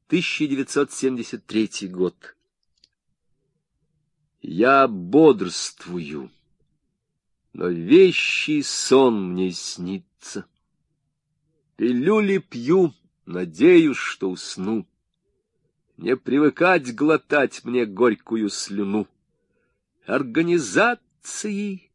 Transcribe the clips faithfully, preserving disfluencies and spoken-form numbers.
тысяча девятьсот семьдесят третий год. Я бодрствую, но вещий сон мне снится. Пилюли пью, надеюсь, что усну. Не привыкать глотать мне горькую слюну. Организации,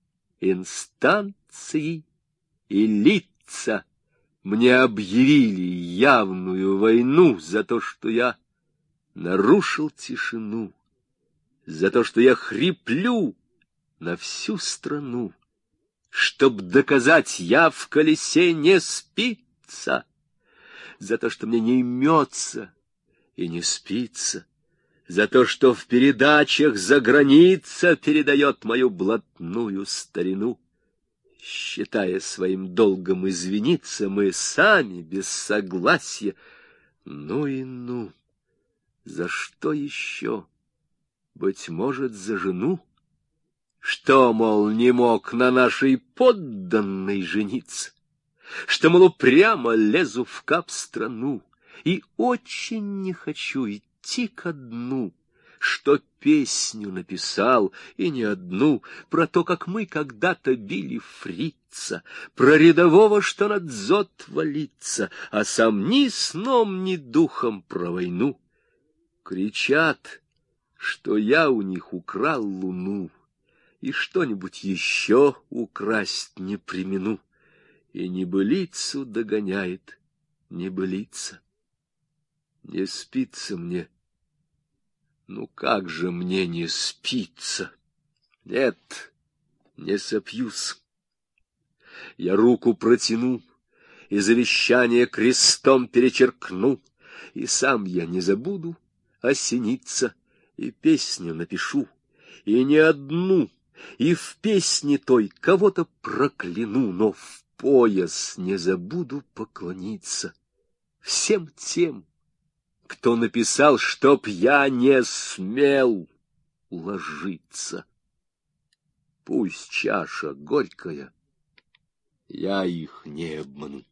инстанции и лица мне объявили явную войну за то, что я нарушил тишину, за то, что я хриплю на всю страну. Чтоб доказать, я в колесе не спится, за то, что мне не имется и не спится, за то, что в передачах за граница передает мою блатную старину. Считая своим долгом извиниться, мы сами без согласия. Ну и ну, за что еще? Быть может, за жену? Что, мол, не мог на нашей подданной жениться? Что, мол, прямо лезу в кап-страну и очень не хочу идти ко дну, что песню написал, и не одну, про то, как мы когда-то били фрица, про рядового, что на дзот валится, а сам ни сном, ни духом про войну. Кричат, что я у них украл луну, и что-нибудь еще украсть не премину, и небылицу догоняет небылица. Не спится мне. Ну как же мне не спится? Нет, не сопьюсь. Я руку протяну и завещание крестом перечеркну, и сам я не забуду осениться, и песню напишу, и не одну, и в песне той кого-то прокляну, но в пояс не забуду поклониться всем тем, кто написал, чтоб я не смел ложиться. Пусть чаша горькая, я их не обману.